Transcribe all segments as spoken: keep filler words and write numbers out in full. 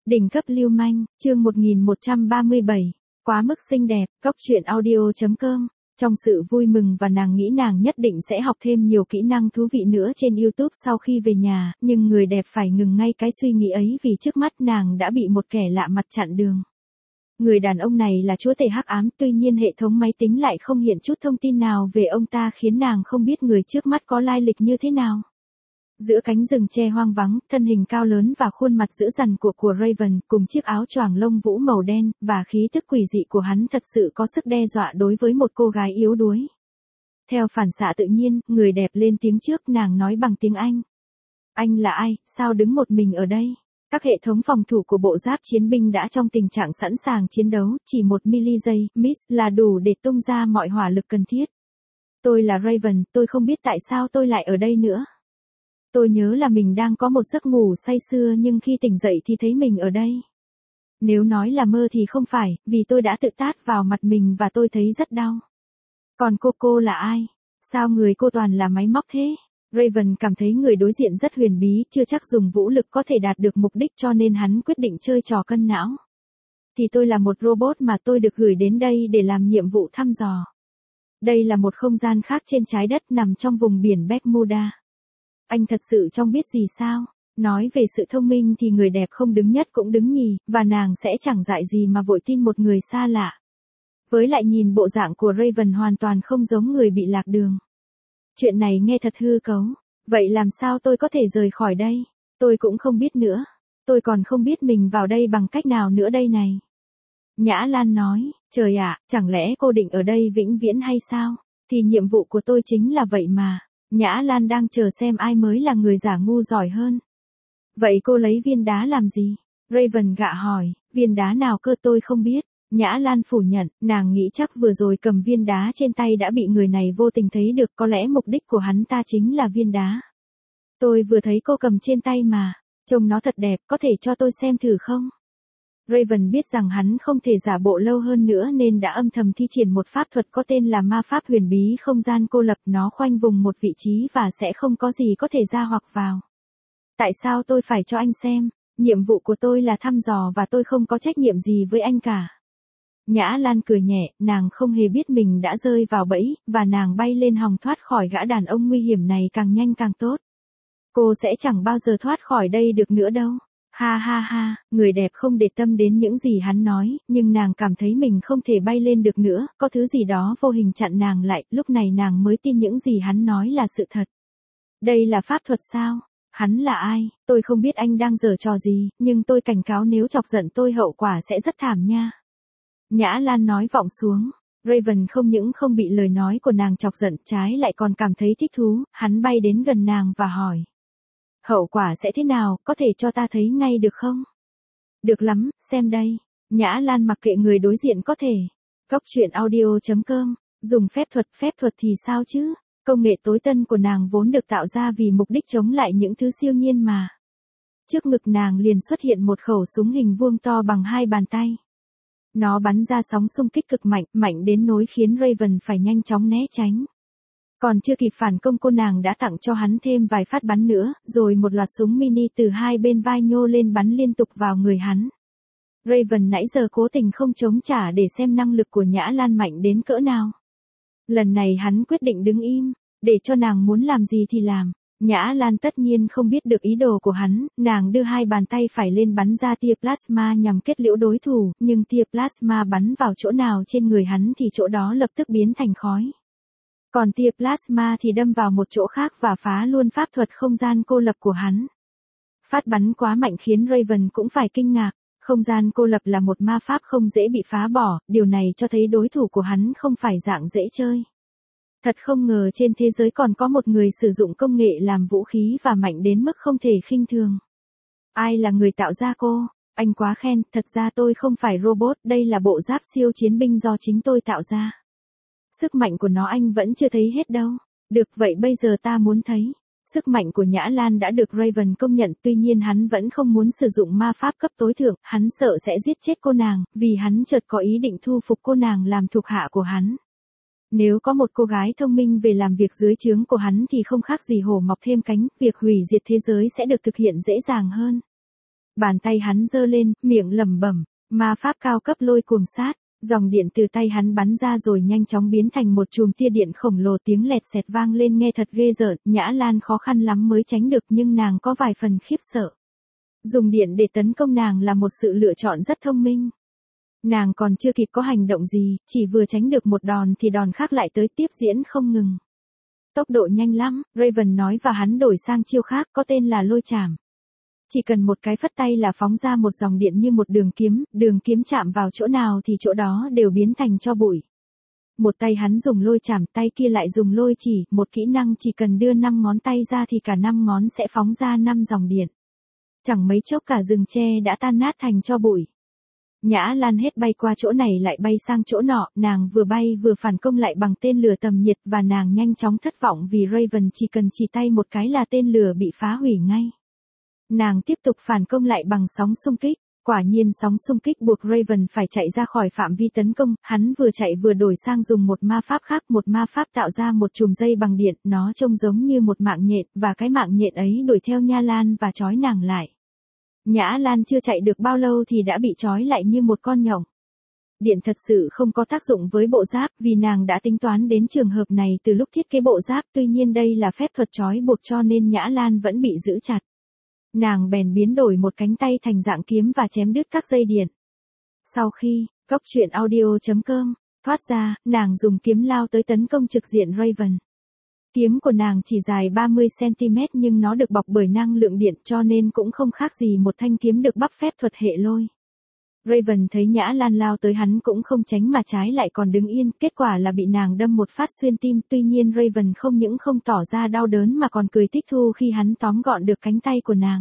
Đỉnh cấp lưu manh, chương một nghìn một trăm ba mươi bảy, quá mức xinh đẹp, góc truyện audio chấm com. Trong sự vui mừng và nàng nghĩ nàng nhất định sẽ học thêm nhiều kỹ năng thú vị nữa trên YouTube sau khi về nhà, nhưng người đẹp phải ngừng ngay cái suy nghĩ ấy vì trước mắt nàng đã bị một kẻ lạ mặt chặn đường. Người đàn ông này là chúa tể hắc ám, tuy nhiên hệ thống máy tính lại không hiện chút thông tin nào về ông ta khiến nàng không biết người trước mắt có lai lịch như thế nào. Giữa cánh rừng tre hoang vắng, thân hình cao lớn và khuôn mặt dữ dằn của của Raven, cùng chiếc áo choàng lông vũ màu đen, và khí tức quỷ dị của hắn thật sự có sức đe dọa đối với một cô gái yếu đuối. Theo phản xạ tự nhiên, người đẹp lên tiếng trước, nàng nói bằng tiếng Anh. Anh là ai, sao đứng một mình ở đây? Các hệ thống phòng thủ của bộ giáp chiến binh đã trong tình trạng sẵn sàng chiến đấu, chỉ một mili giây, miss là đủ để tung ra mọi hỏa lực cần thiết. Tôi là Raven, tôi không biết tại sao tôi lại ở đây nữa. Tôi nhớ là mình đang có một giấc ngủ say sưa nhưng khi tỉnh dậy thì thấy mình ở đây. Nếu nói là mơ thì không phải, vì tôi đã tự tát vào mặt mình và tôi thấy rất đau. Còn cô cô là ai? Sao người cô toàn là máy móc thế? Raven cảm thấy người đối diện rất huyền bí, chưa chắc dùng vũ lực có thể đạt được mục đích cho nên hắn quyết định chơi trò cân não. Thì tôi là một robot mà tôi được gửi đến đây để làm nhiệm vụ thăm dò. Đây là một không gian khác trên trái đất nằm trong vùng biển Bermuda. Anh thật sự không biết gì sao? Nói về sự thông minh thì người đẹp không đứng nhất cũng đứng nhì, và nàng sẽ chẳng dại gì mà vội tin một người xa lạ. Với lại nhìn bộ dạng của Raven hoàn toàn không giống người bị lạc đường. Chuyện này nghe thật hư cấu. Vậy làm sao tôi có thể rời khỏi đây? Tôi cũng không biết nữa. Tôi còn không biết mình vào đây bằng cách nào nữa đây này. Nhã Lan nói, trời ạ, chẳng lẽ cô định ở đây vĩnh viễn hay sao? Thì nhiệm vụ của tôi chính là vậy mà. Nhã Lan đang chờ xem ai mới là người giả ngu giỏi hơn. Vậy cô lấy viên đá làm gì? Raven gạ hỏi, viên đá nào cơ tôi không biết. Nhã Lan phủ nhận, nàng nghĩ chắc vừa rồi cầm viên đá trên tay đã bị người này vô tình thấy được, có lẽ mục đích của hắn ta chính là viên đá. Tôi vừa thấy cô cầm trên tay mà, trông nó thật đẹp, có thể cho tôi xem thử không? Raven biết rằng hắn không thể giả bộ lâu hơn nữa nên đã âm thầm thi triển một pháp thuật có tên là ma pháp huyền bí không gian cô lập, nó khoanh vùng một vị trí và sẽ không có gì có thể ra hoặc vào. Tại sao tôi phải cho anh xem? Nhiệm vụ của tôi là thăm dò và tôi không có trách nhiệm gì với anh cả. Nhã Lan cười nhẹ, nàng không hề biết mình đã rơi vào bẫy, và nàng bay lên hòng thoát khỏi gã đàn ông nguy hiểm này càng nhanh càng tốt. Cô sẽ chẳng bao giờ thoát khỏi đây được nữa đâu. Ha ha ha, người đẹp không để tâm đến những gì hắn nói, nhưng nàng cảm thấy mình không thể bay lên được nữa, có thứ gì đó vô hình chặn nàng lại, lúc này nàng mới tin những gì hắn nói là sự thật. Đây là pháp thuật sao? Hắn là ai? Tôi không biết anh đang giở trò gì, nhưng tôi cảnh cáo nếu chọc giận tôi hậu quả sẽ rất thảm nha. Nhã Lan nói vọng xuống. Raven không những không bị lời nói của nàng chọc giận, trái lại còn cảm thấy thích thú, hắn bay đến gần nàng và hỏi. Hậu quả sẽ thế nào, có thể cho ta thấy ngay được không? Được lắm, xem đây. Nhã Lan mặc kệ người đối diện có thể. Góc truyện audio chấm com, dùng phép thuật, phép thuật thì sao chứ? Công nghệ tối tân của nàng vốn được tạo ra vì mục đích chống lại những thứ siêu nhiên mà. Trước ngực nàng liền xuất hiện một khẩu súng hình vuông to bằng hai bàn tay. Nó bắn ra sóng xung kích cực mạnh, mạnh đến nỗi khiến Raven phải nhanh chóng né tránh. Còn chưa kịp phản công cô nàng đã tặng cho hắn thêm vài phát bắn nữa, rồi một loạt súng mini từ hai bên vai nhô lên bắn liên tục vào người hắn. Raven nãy giờ cố tình không chống trả để xem năng lực của Nhã Lan mạnh đến cỡ nào. Lần này hắn quyết định đứng im, để cho nàng muốn làm gì thì làm. Nhã Lan tất nhiên không biết được ý đồ của hắn, nàng đưa hai bàn tay phải lên bắn ra tia plasma nhằm kết liễu đối thủ, nhưng tia plasma bắn vào chỗ nào trên người hắn thì chỗ đó lập tức biến thành khói. Còn tia plasma thì đâm vào một chỗ khác và phá luôn pháp thuật không gian cô lập của hắn. Phát bắn quá mạnh khiến Raven cũng phải kinh ngạc, không gian cô lập là một ma pháp không dễ bị phá bỏ, điều này cho thấy đối thủ của hắn không phải dạng dễ chơi. Thật không ngờ trên thế giới còn có một người sử dụng công nghệ làm vũ khí và mạnh đến mức không thể khinh thường. Ai là người tạo ra cô? Anh quá khen, thật ra tôi không phải robot, đây là bộ giáp siêu chiến binh do chính tôi tạo ra. Sức mạnh của nó anh vẫn chưa thấy hết đâu. Được vậy bây giờ ta muốn thấy. Sức mạnh của Nhã Lan đã được Raven công nhận, tuy nhiên hắn vẫn không muốn sử dụng ma pháp cấp tối thượng, hắn sợ sẽ giết chết cô nàng, vì hắn chợt có ý định thu phục cô nàng làm thuộc hạ của hắn. Nếu có một cô gái thông minh về làm việc dưới trướng của hắn thì không khác gì hổ mọc thêm cánh, việc hủy diệt thế giới sẽ được thực hiện dễ dàng hơn. Bàn tay hắn giơ lên, miệng lẩm bẩm, ma pháp cao cấp lôi cuồng sát. Dòng điện từ tay hắn bắn ra rồi nhanh chóng biến thành một chùm tia điện khổng lồ, tiếng lẹt xẹt vang lên nghe thật ghê rợn. Nhã Lan khó khăn lắm mới tránh được nhưng nàng có vài phần khiếp sợ. Dùng điện để tấn công nàng là một sự lựa chọn rất thông minh. Nàng còn chưa kịp có hành động gì, chỉ vừa tránh được một đòn thì đòn khác lại tới tiếp diễn không ngừng. Tốc độ nhanh lắm, Raven nói và hắn đổi sang chiêu khác có tên là lôi chảm. Chỉ cần một cái phất tay là phóng ra một dòng điện như một đường kiếm, đường kiếm chạm vào chỗ nào thì chỗ đó đều biến thành tro bụi. Một tay hắn dùng lôi chảm, tay kia lại dùng lôi chỉ, một kỹ năng chỉ cần đưa năm ngón tay ra thì cả năm ngón sẽ phóng ra năm dòng điện. Chẳng mấy chốc cả rừng tre đã tan nát thành tro bụi. Nhã Lan hết bay qua chỗ này lại bay sang chỗ nọ, nàng vừa bay vừa phản công lại bằng tên lửa tầm nhiệt và nàng nhanh chóng thất vọng vì Raven chỉ cần chỉ tay một cái là tên lửa bị phá hủy ngay. Nàng tiếp tục phản công lại bằng sóng xung kích, quả nhiên sóng xung kích buộc Raven phải chạy ra khỏi phạm vi tấn công, hắn vừa chạy vừa đổi sang dùng một ma pháp khác, một ma pháp tạo ra một chùm dây bằng điện, nó trông giống như một mạng nhện, và cái mạng nhện ấy đuổi theo Nhã Lan và trói nàng lại. Nhã Lan chưa chạy được bao lâu thì đã bị trói lại như một con nhộng. Điện thật sự không có tác dụng với bộ giáp vì nàng đã tính toán đến trường hợp này từ lúc thiết kế bộ giáp, tuy nhiên đây là phép thuật trói buộc cho nên Nhã Lan vẫn bị giữ chặt. Nàng bèn biến đổi một cánh tay thành dạng kiếm và chém đứt các dây điện. Sau khi, cốc truyện audio chấm com, thoát ra, nàng dùng kiếm lao tới tấn công trực diện Raven. Kiếm của nàng chỉ dài ba mươi xăng-ti-mét nhưng nó được bọc bởi năng lượng điện cho nên cũng không khác gì một thanh kiếm được bắp phép thuật hệ lôi. Raven thấy Nhã Lan lao tới hắn cũng không tránh mà trái lại còn đứng yên, kết quả là bị nàng đâm một phát xuyên tim, tuy nhiên Raven không những không tỏ ra đau đớn mà còn cười thích thú khi hắn tóm gọn được cánh tay của nàng.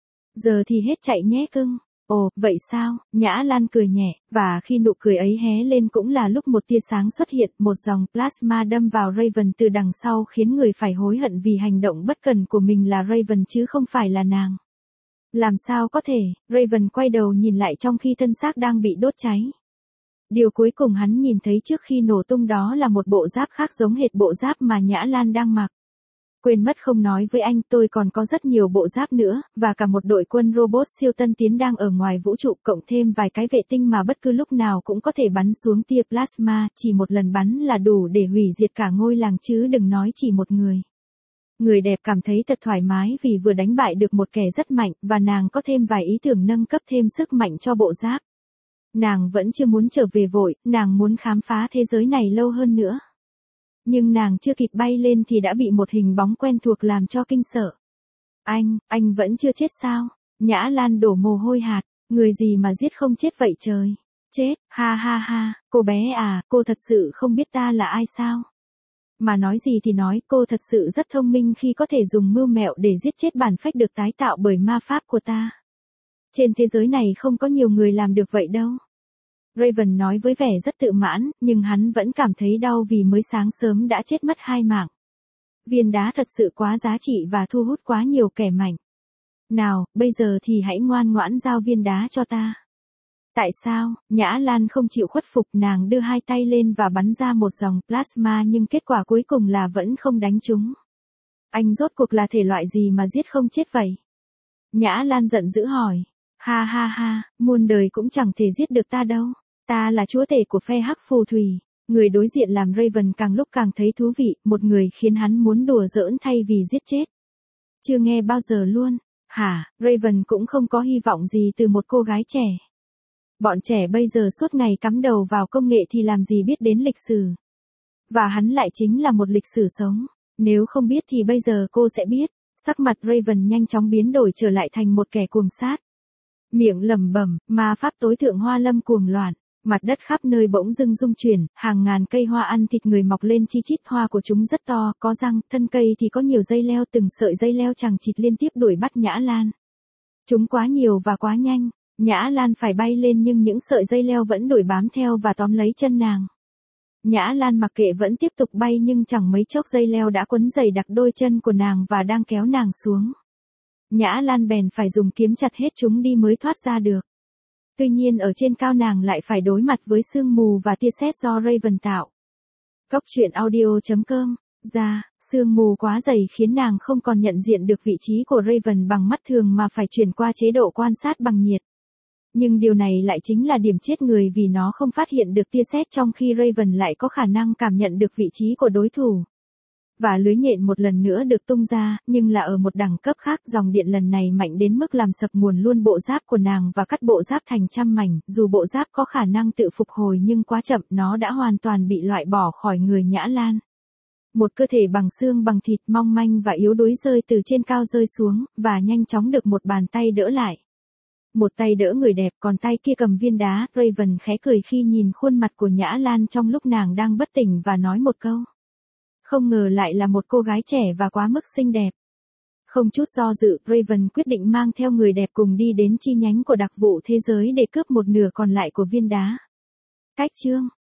Giờ thì hết chạy nhé cưng. Ồ, vậy sao? Nhã Lan cười nhẹ, và khi nụ cười ấy hé lên cũng là lúc một tia sáng xuất hiện, một dòng plasma đâm vào Raven từ đằng sau khiến người phải hối hận vì hành động bất cần của mình là Raven chứ không phải là nàng. Làm sao có thể, Raven quay đầu nhìn lại trong khi thân xác đang bị đốt cháy. Điều cuối cùng hắn nhìn thấy trước khi nổ tung đó là một bộ giáp khác giống hệt bộ giáp mà Nhã Lan đang mặc. Quên mất không nói với anh, tôi còn có rất nhiều bộ giáp nữa, và cả một đội quân robot siêu tân tiến đang ở ngoài vũ trụ, cộng thêm vài cái vệ tinh mà bất cứ lúc nào cũng có thể bắn xuống tia plasma, chỉ một lần bắn là đủ để hủy diệt cả ngôi làng chứ đừng nói chỉ một người. Người đẹp cảm thấy thật thoải mái vì vừa đánh bại được một kẻ rất mạnh, và nàng có thêm vài ý tưởng nâng cấp thêm sức mạnh cho bộ giáp. Nàng vẫn chưa muốn trở về vội, nàng muốn khám phá thế giới này lâu hơn nữa. Nhưng nàng chưa kịp bay lên thì đã bị một hình bóng quen thuộc làm cho kinh sợ. Anh, anh vẫn chưa chết sao? Nhã Lan đổ mồ hôi hạt, người gì mà giết không chết vậy trời? Chết, ha ha ha, cô bé à, cô thật sự không biết ta là ai sao? Mà nói gì thì nói, cô thật sự rất thông minh khi có thể dùng mưu mẹo để giết chết bản phách được tái tạo bởi ma pháp của ta. Trên thế giới này không có nhiều người làm được vậy đâu. Raven nói với vẻ rất tự mãn, nhưng hắn vẫn cảm thấy đau vì mới sáng sớm đã chết mất hai mạng. Viên đá thật sự quá giá trị và thu hút quá nhiều kẻ mạnh. Nào, bây giờ thì hãy ngoan ngoãn giao viên đá cho ta. Tại sao? Nhã Lan không chịu khuất phục, nàng đưa hai tay lên và bắn ra một dòng plasma nhưng kết quả cuối cùng là vẫn không đánh trúng. Anh rốt cuộc là thể loại gì mà giết không chết vậy? Nhã Lan giận dữ hỏi. Ha ha ha, muôn đời cũng chẳng thể giết được ta đâu. Ta là chúa tể của phe hắc phù thủy. Người đối diện làm Raven càng lúc càng thấy thú vị, một người khiến hắn muốn đùa giỡn thay vì giết chết. Chưa nghe bao giờ luôn. Hả, Raven cũng không có hy vọng gì từ một cô gái trẻ. Bọn trẻ bây giờ suốt ngày cắm đầu vào công nghệ thì làm gì biết đến lịch sử. Và hắn lại chính là một lịch sử sống. Nếu không biết thì bây giờ cô sẽ biết. Sắc mặt Raven nhanh chóng biến đổi trở lại thành một kẻ cuồng sát. Miệng lẩm bẩm, ma pháp tối thượng hoa lâm cuồng loạn. Mặt đất khắp nơi bỗng dưng rung chuyển, hàng ngàn cây hoa ăn thịt người mọc lên chi chít, hoa của chúng rất to, có răng, thân cây thì có nhiều dây leo, từng sợi dây leo chằng chịt liên tiếp đuổi bắt Nhã Lan. Chúng quá nhiều và quá nhanh, Nhã Lan phải bay lên nhưng những sợi dây leo vẫn đuổi bám theo và tóm lấy chân nàng. Nhã Lan mặc kệ vẫn tiếp tục bay nhưng chẳng mấy chốc dây leo đã quấn dày đặc đôi chân của nàng và đang kéo nàng xuống. Nhã Lan bèn phải dùng kiếm chặt hết chúng đi mới thoát ra được. Tuy nhiên ở trên cao nàng lại phải đối mặt với sương mù và tia sét do Raven tạo. cốc truyện audio chấm com ra, sương mù quá dày khiến nàng không còn nhận diện được vị trí của Raven bằng mắt thường mà phải chuyển qua chế độ quan sát bằng nhiệt. Nhưng điều này lại chính là điểm chết người vì nó không phát hiện được tia sét trong khi Raven lại có khả năng cảm nhận được vị trí của đối thủ. Và lưới nhện một lần nữa được tung ra, nhưng là ở một đẳng cấp khác, dòng điện lần này mạnh đến mức làm sập nguồn luôn bộ giáp của nàng và cắt bộ giáp thành trăm mảnh, dù bộ giáp có khả năng tự phục hồi nhưng quá chậm, nó đã hoàn toàn bị loại bỏ khỏi người Nhã Lan. Một cơ thể bằng xương bằng thịt mong manh và yếu đuối rơi từ trên cao rơi xuống, và nhanh chóng được một bàn tay đỡ lại. Một tay đỡ người đẹp, còn tay kia cầm viên đá. Raven khẽ cười khi nhìn khuôn mặt của Nhã Lan trong lúc nàng đang bất tỉnh và nói một câu. Không ngờ lại là một cô gái trẻ và quá mức xinh đẹp. Không chút do dự, Raven quyết định mang theo người đẹp cùng đi đến chi nhánh của đặc vụ thế giới để cướp một nửa còn lại của viên đá. Cách chương